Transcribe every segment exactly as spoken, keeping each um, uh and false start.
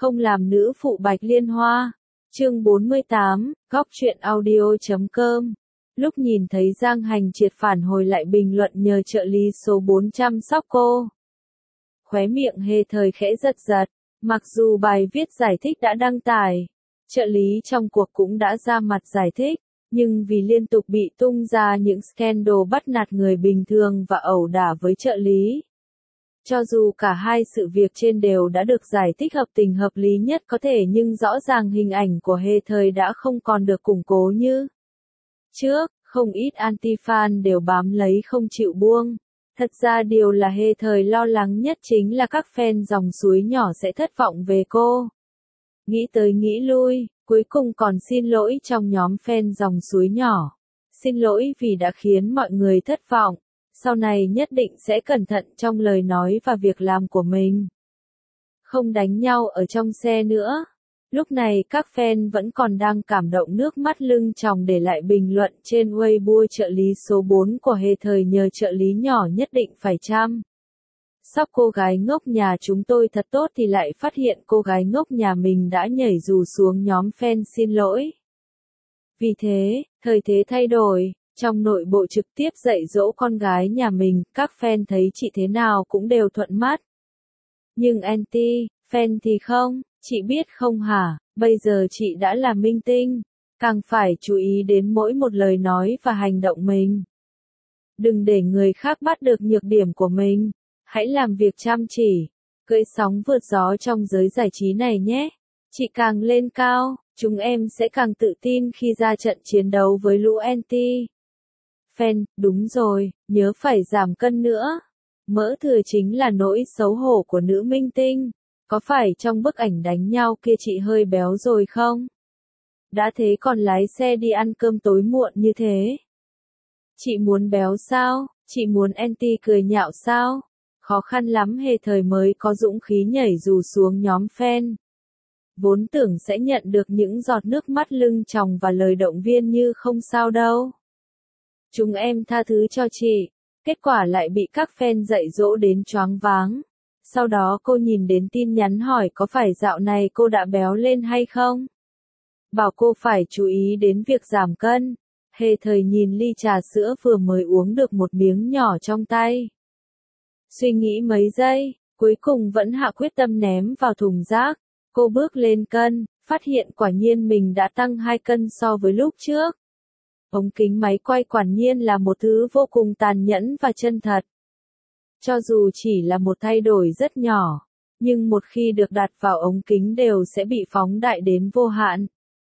Không làm nữ phụ Bạch Liên Hoa. Chương bốn mươi tám, góc truyện audio chấm com. Lúc nhìn thấy Giang Hành Triệt phản hồi lại bình luận nhờ trợ lý số bốn chăm sóc cô, khóe miệng Hề Thời khẽ giật giật. Mặc dù bài viết giải thích đã đăng tải, trợ lý trong cuộc cũng đã ra mặt giải thích, nhưng vì liên tục bị tung ra những scandal bắt nạt người bình thường và ẩu đả với trợ lý, cho dù cả hai sự việc trên đều đã được giải thích hợp tình hợp lý nhất có thể, nhưng rõ ràng hình ảnh của Hề Thời đã không còn được củng cố như trước. Không ít anti-fan đều bám lấy không chịu buông. Thật ra điều là Hề Thời lo lắng nhất chính là các fan dòng suối nhỏ sẽ thất vọng về cô. Nghĩ tới nghĩ lui, cuối cùng còn xin lỗi trong nhóm fan dòng suối nhỏ. Xin lỗi vì đã khiến mọi người thất vọng. Sau này nhất định sẽ cẩn thận trong lời nói và việc làm của mình. Không đánh nhau ở trong xe nữa. Lúc này các fan vẫn còn đang cảm động nước mắt lưng tròng để lại bình luận trên Weibo trợ lý số bốn của Hề Thời nhờ trợ lý nhỏ nhất định phải chăm sóc cô gái ngốc nhà chúng tôi thật tốt thì lại phát hiện cô gái ngốc nhà mình đã nhảy dù xuống nhóm fan xin lỗi. Vì thế, thời thế thay đổi, trong nội bộ trực tiếp dạy dỗ con gái nhà mình, các fan thấy chị thế nào cũng đều thuận mắt. Nhưng anti, fan thì không, chị biết không hả, bây giờ chị đã là minh tinh, càng phải chú ý đến mỗi một lời nói và hành động mình. Đừng để người khác bắt được nhược điểm của mình, hãy làm việc chăm chỉ, cưỡi sóng vượt gió trong giới giải trí này nhé. Chị càng lên cao, chúng em sẽ càng tự tin khi ra trận chiến đấu với lũ anti. Fan, đúng rồi, nhớ phải giảm cân nữa. Mỡ thừa chính là nỗi xấu hổ của nữ minh tinh. Có phải trong bức ảnh đánh nhau kia chị hơi béo rồi không? Đã thế còn lái xe đi ăn cơm tối muộn như thế. Chị muốn béo sao? Chị muốn anti cười nhạo sao? Khó khăn lắm Hề Thời mới có dũng khí nhảy dù xuống nhóm fan. Vốn tưởng sẽ nhận được những giọt nước mắt lưng tròng và lời động viên như không sao đâu. Chúng em tha thứ cho chị. Kết quả lại bị các fan dạy dỗ đến choáng váng. Sau đó cô nhìn đến tin nhắn hỏi có phải dạo này cô đã béo lên hay không? Bảo cô phải chú ý đến việc giảm cân. Hề Thời nhìn ly trà sữa vừa mới uống được một miếng nhỏ trong tay. Suy nghĩ mấy giây, cuối cùng vẫn hạ quyết tâm ném vào thùng rác. Cô bước lên cân, phát hiện quả nhiên mình đã tăng hai cân so với lúc trước. Ống kính máy quay quả nhiên là một thứ vô cùng tàn nhẫn và chân thật. Cho dù chỉ là một thay đổi rất nhỏ, nhưng một khi được đặt vào ống kính đều sẽ bị phóng đại đến vô hạn.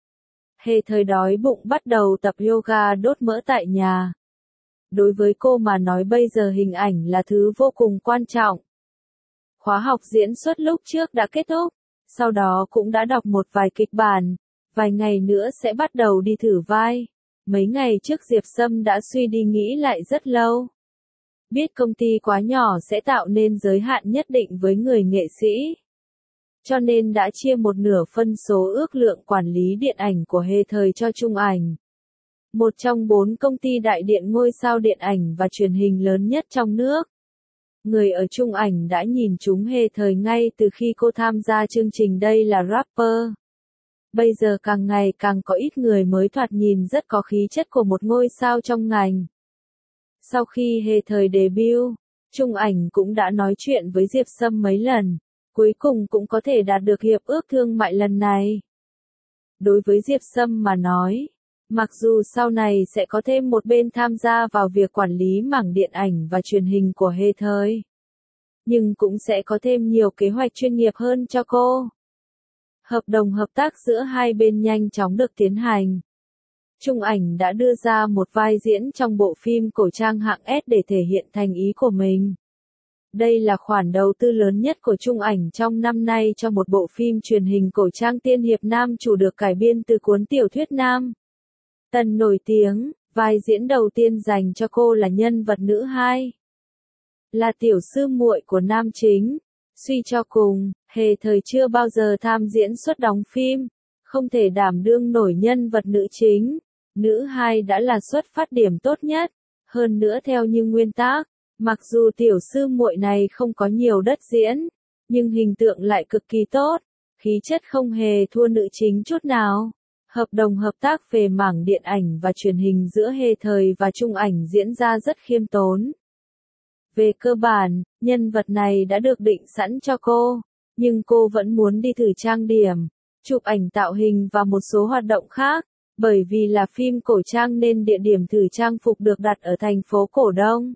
Hề Thời đói bụng bắt đầu tập yoga đốt mỡ tại nhà. Đối với cô mà nói bây giờ hình ảnh là thứ vô cùng quan trọng. Khóa học diễn xuất lúc trước đã kết thúc, sau đó cũng đã đọc một vài kịch bản, vài ngày nữa sẽ bắt đầu đi thử vai. Mấy ngày trước Diệp Sâm đã suy đi nghĩ lại rất lâu. Biết công ty quá nhỏ sẽ tạo nên giới hạn nhất định với người nghệ sĩ. Cho nên đã chia một nửa phân số ước lượng quản lý điện ảnh của Hề Thời cho Trung Ảnh. Một trong bốn công ty đại điện ngôi sao điện ảnh và truyền hình lớn nhất trong nước. Người ở Trung Ảnh đã nhìn trúng Hề Thời ngay từ khi cô tham gia chương trình Đây là Rapper. Bây giờ càng ngày càng có ít người mới thoạt nhìn rất có khí chất của một ngôi sao trong ngành. Sau khi Hề Thời debut, Trung Ảnh cũng đã nói chuyện với Diệp Sâm mấy lần, cuối cùng cũng có thể đạt được hiệp ước thương mại lần này. Đối với Diệp Sâm mà nói, mặc dù sau này sẽ có thêm một bên tham gia vào việc quản lý mảng điện ảnh và truyền hình của Hề Thời, nhưng cũng sẽ có thêm nhiều kế hoạch chuyên nghiệp hơn cho cô. Hợp đồng hợp tác giữa hai bên nhanh chóng được tiến hành. Trung Ảnh đã đưa ra một vai diễn trong bộ phim cổ trang hạng S để thể hiện thành ý của mình. Đây là khoản đầu tư lớn nhất của Trung Ảnh trong năm nay cho một bộ phim truyền hình cổ trang tiên hiệp nam chủ được cải biên từ cuốn tiểu thuyết nam. Tần nổi tiếng, vai diễn đầu tiên dành cho cô là nhân vật nữ hai. Là tiểu sư muội của nam chính. Suy cho cùng, Hề Thời chưa bao giờ tham diễn xuất đóng phim, không thể đảm đương nổi nhân vật nữ chính. Nữ hai đã là xuất phát điểm tốt nhất, hơn nữa theo như nguyên tắc, mặc dù tiểu sư muội này không có nhiều đất diễn, nhưng hình tượng lại cực kỳ tốt. khí chất không hề thua nữ chính chút nào. Hợp đồng hợp tác về mảng điện ảnh và truyền hình giữa Hề Thời và Trung Ảnh diễn ra rất khiêm tốn. Về cơ bản, nhân vật này đã được định sẵn cho cô, nhưng cô vẫn muốn đi thử trang điểm, chụp ảnh tạo hình và một số hoạt động khác, bởi vì là phim cổ trang nên địa điểm thử trang phục được đặt ở thành phố Cổ Đông,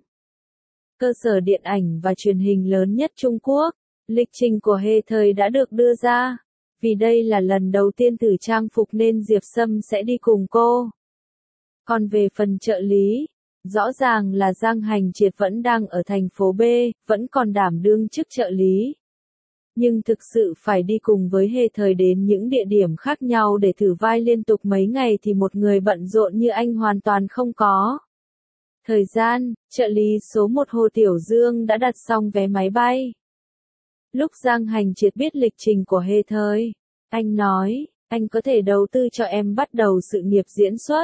cơ sở điện ảnh và truyền hình lớn nhất Trung Quốc. Lịch trình của Hề Thời đã được đưa ra, vì đây là lần đầu tiên thử trang phục nên Diệp Sâm sẽ đi cùng cô. Còn về phần trợ lý, rõ ràng là Giang Hành Triệt vẫn đang ở thành phố B, vẫn còn đảm đương chức trợ lý. Nhưng thực sự phải đi cùng với Hề Thời đến những địa điểm khác nhau để thử vai liên tục mấy ngày thì một người bận rộn như anh hoàn toàn không có. Thời gian, trợ lý số một Hồ Tiểu Dương đã đặt xong vé máy bay. Lúc Giang Hành Triệt biết lịch trình của Hề Thời, anh nói, anh có thể đầu tư cho em bắt đầu sự nghiệp diễn xuất.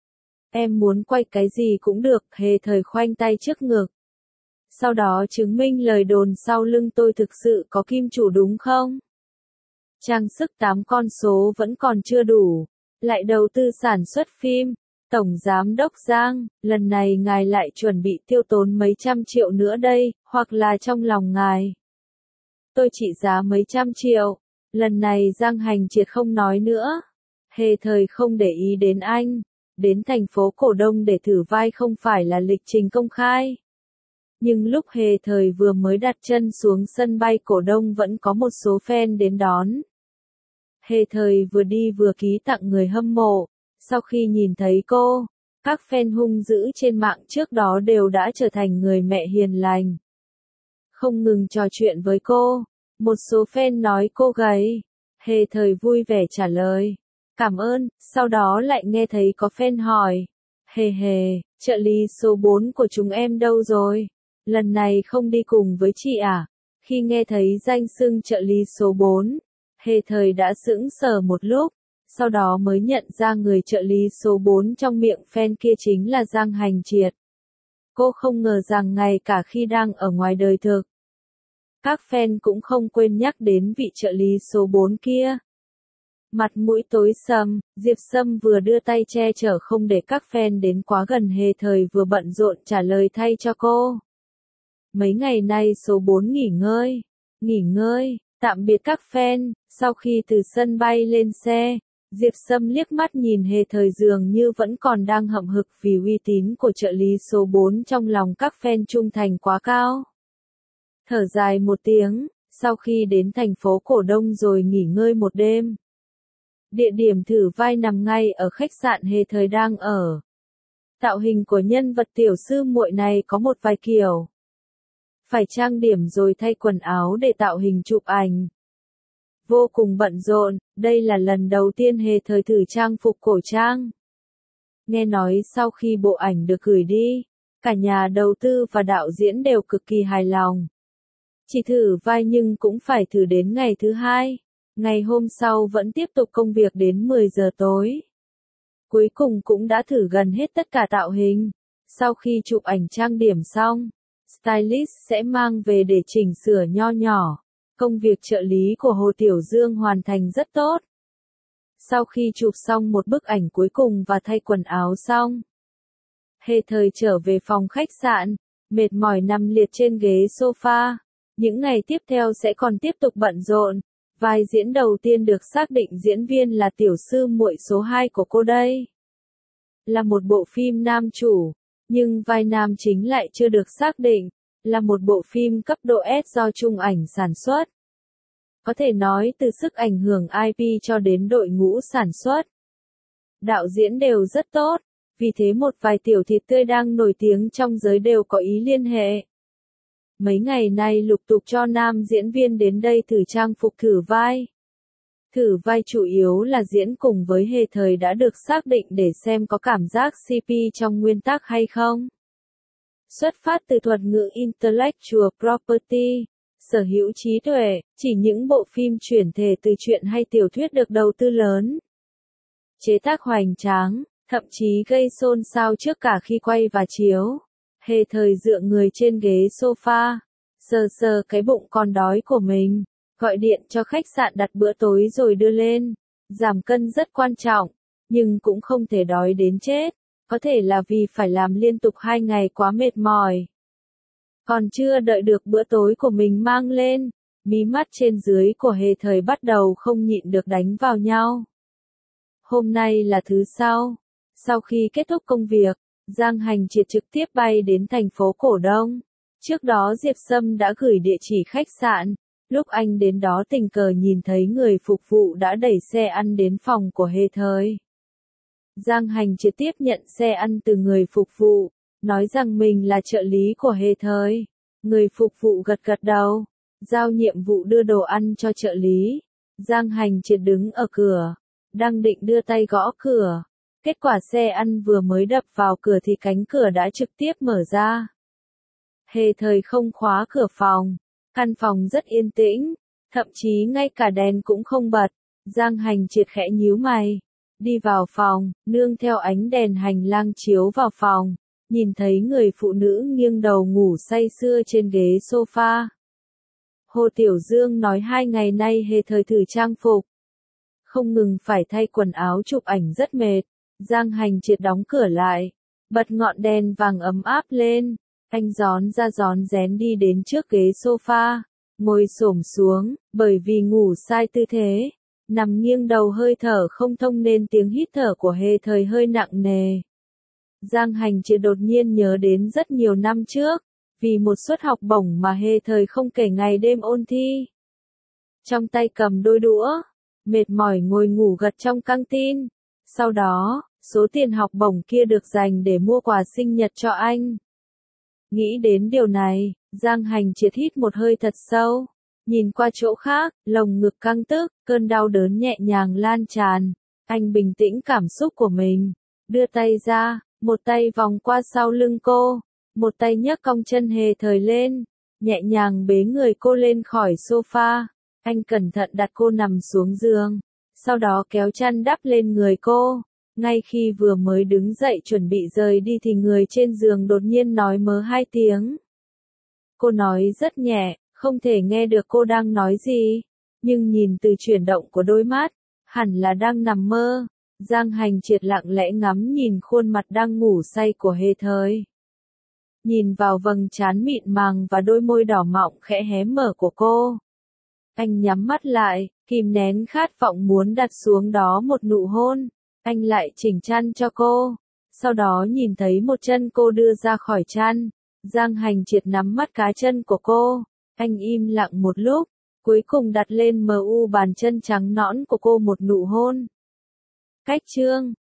Em muốn quay cái gì cũng được, Hề Thời khoanh tay trước ngực. Sau đó chứng minh lời đồn sau lưng tôi thực sự có kim chủ đúng không? Trang sức tám con số vẫn còn chưa đủ, lại đầu tư sản xuất phim. Tổng Giám đốc Giang, lần này ngài lại chuẩn bị tiêu tốn mấy trăm triệu nữa đây, hoặc là trong lòng ngài. Tôi trị giá mấy trăm triệu, lần này Giang Hành Triệt không nói nữa. Hề Thời không để ý đến anh, đến thành phố Cổ Đông để thử vai không phải là lịch trình công khai. Nhưng lúc Hề Thời vừa mới đặt chân xuống sân bay Cổ Đông vẫn có một số fan đến đón. Hề Thời vừa đi vừa ký tặng người hâm mộ. Sau khi nhìn thấy cô, các fan hung dữ trên mạng trước đó đều đã trở thành người mẹ hiền lành. Không ngừng trò chuyện với cô, một số fan nói cô gầy. Hề Thời vui vẻ trả lời, cảm ơn, sau đó lại nghe thấy có fan hỏi, Hề Hề, trợ lý số bốn của chúng em đâu rồi? Lần này không đi cùng với chị à? Khi nghe thấy danh xưng trợ lý số bốn, Hề Thời đã sững sờ một lúc. Sau đó mới nhận ra người trợ lý số bốn trong miệng fan kia chính là Giang Hành Triệt. Cô không ngờ rằng ngay cả khi đang ở ngoài đời thực, các fan cũng không quên nhắc đến vị trợ lý số bốn kia. Mặt mũi tối sầm, Diệp Sâm vừa đưa tay che chở không để các fan đến quá gần, Hề Thời vừa bận rộn trả lời thay cho cô. Mấy ngày nay số bốn nghỉ ngơi, nghỉ ngơi, tạm biệt các fan. Sau khi từ sân bay lên xe, Diệp Sâm liếc mắt nhìn Hề Thời dường như vẫn còn đang hậm hực vì uy tín của trợ lý số bốn trong lòng các fan trung thành quá cao. Thở dài một tiếng, sau khi đến thành phố Cổ Đông rồi nghỉ ngơi một đêm. Địa điểm thử vai nằm ngay ở khách sạn Hề Thời đang ở. Tạo hình của nhân vật tiểu sư muội này có một vài kiểu. Phải trang điểm rồi thay quần áo để tạo hình chụp ảnh. Vô cùng bận rộn, đây là lần đầu tiên Hề Thời thử trang phục cổ trang. Nghe nói sau khi bộ ảnh được gửi đi, cả nhà đầu tư và đạo diễn đều cực kỳ hài lòng. Chỉ thử vai nhưng cũng phải thử đến ngày thứ hai, ngày hôm sau vẫn tiếp tục công việc đến mười giờ tối. Cuối cùng cũng đã thử gần hết tất cả tạo hình. Sau khi chụp ảnh trang điểm xong, stylist sẽ mang về để chỉnh sửa nho nhỏ. Công việc trợ lý của Hồ Tiểu Dương hoàn thành rất tốt. Sau khi chụp xong một bức ảnh cuối cùng và thay quần áo xong, Hề Thời trở về phòng khách sạn, mệt mỏi nằm liệt trên ghế sofa. Những ngày tiếp theo sẽ còn tiếp tục bận rộn. Vai diễn đầu tiên được xác định diễn viên là tiểu sư muội số hai của cô đây. Là một bộ phim nam chủ, nhưng vai nam chính lại chưa được xác định. Là một bộ phim cấp độ S do Trung Ảnh sản xuất. Có thể nói từ sức ảnh hưởng i pê cho đến đội ngũ sản xuất, đạo diễn đều rất tốt, vì thế một vài tiểu thịt tươi đang nổi tiếng trong giới đều có ý liên hệ. Mấy ngày nay lục tục cho nam diễn viên đến đây thử trang phục thử vai. Thử vai chủ yếu là diễn cùng với Hề Thời đã được xác định để xem có cảm giác xê pê trong nguyên tắc hay không. Xuất phát từ thuật ngữ Intellectual Property, sở hữu trí tuệ, chỉ những bộ phim chuyển thể từ truyện hay tiểu thuyết được đầu tư lớn. Chế tác hoành tráng, thậm chí gây xôn xao trước cả khi quay và chiếu. Hề Thời dựa người trên ghế sofa, sờ sờ cái bụng còn đói của mình. gọi điện cho khách sạn đặt bữa tối rồi đưa lên. Giảm cân rất quan trọng, nhưng cũng không thể đói đến chết, có thể là vì phải làm liên tục hai ngày quá mệt mỏi. Còn chưa đợi được bữa tối của mình mang lên, mí mắt trên dưới của Hề Thời bắt đầu không nhịn được đánh vào nhau. Hôm nay là thứ Sáu. Sau khi kết thúc công việc, Giang Hành Triệt trực tiếp bay đến thành phố Cổ Đông. Trước đó Diệp Sâm đã gửi địa chỉ khách sạn. Lúc anh đến đó tình cờ nhìn thấy người phục vụ đã đẩy xe ăn đến phòng của Hề Thời. Giang Hành Triệt tiếp nhận xe ăn từ người phục vụ, nói rằng mình là trợ lý của Hề Thời. Người phục vụ gật gật đầu, giao nhiệm vụ đưa đồ ăn cho trợ lý. Giang Hành Triệt đứng ở cửa, đang định đưa tay gõ cửa. Kết quả xe ăn vừa mới đập vào cửa thì cánh cửa đã trực tiếp mở ra. Hề Thời không khóa cửa phòng, căn phòng rất yên tĩnh, thậm chí ngay cả đèn cũng không bật. Giang Hành Triệt khẽ nhíu mày, đi vào phòng, nương theo ánh đèn hành lang chiếu vào phòng, nhìn thấy người phụ nữ nghiêng đầu ngủ say sưa trên ghế sofa. Hồ Tiểu Dương nói hai ngày nay Hề Thời thử trang phục, không ngừng phải thay quần áo chụp ảnh rất mệt. Giang Hành Triệt đóng cửa lại, bật ngọn đèn vàng ấm áp lên, anh rón ra rón rén đi đến trước ghế sofa, ngồi xổm xuống, bởi vì ngủ sai tư thế, nằm nghiêng đầu hơi thở không thông nên tiếng hít thở của Hề Thời hơi nặng nề. Giang Hành Triệt đột nhiên nhớ đến rất nhiều năm trước, vì một suất học bổng mà Hề Thời không kể ngày đêm ôn thi. Trong tay cầm đôi đũa, mệt mỏi ngồi ngủ gật trong căng tin. Sau đó, số tiền học bổng kia được dành để mua quà sinh nhật cho anh. Nghĩ đến điều này, Giang Hành Triệt hít một hơi thật sâu, nhìn qua chỗ khác, lồng ngực căng tức, cơn đau đớn nhẹ nhàng lan tràn. Anh bình tĩnh cảm xúc của mình, đưa tay ra, một tay vòng qua sau lưng cô, một tay nhấc cong chân Hề Thời lên, nhẹ nhàng bế người cô lên khỏi sofa. Anh cẩn thận đặt cô nằm xuống giường, sau đó kéo chăn đắp lên người cô. Ngay khi vừa mới đứng dậy chuẩn bị rời đi thì người trên giường đột nhiên nói mớ hai tiếng. Cô nói rất nhẹ, không thể nghe được cô đang nói gì, nhưng nhìn từ chuyển động của đôi mắt, hẳn là đang nằm mơ. Giang Hành Triệt lặng lẽ ngắm nhìn khuôn mặt đang ngủ say của Hề Thời. Nhìn vào vầng trán mịn màng và đôi môi đỏ mọng khẽ hé mở của cô. Anh nhắm mắt lại, kìm nén khát vọng muốn đặt xuống đó một nụ hôn. Anh lại chỉnh chăn cho cô, sau đó nhìn thấy một chân cô đưa ra khỏi chăn. Giang Hành Triệt nắm mắt cá chân của cô, anh im lặng một lúc, cuối cùng đặt lên mờ u bàn chân trắng nõn của cô một nụ hôn. Cách chương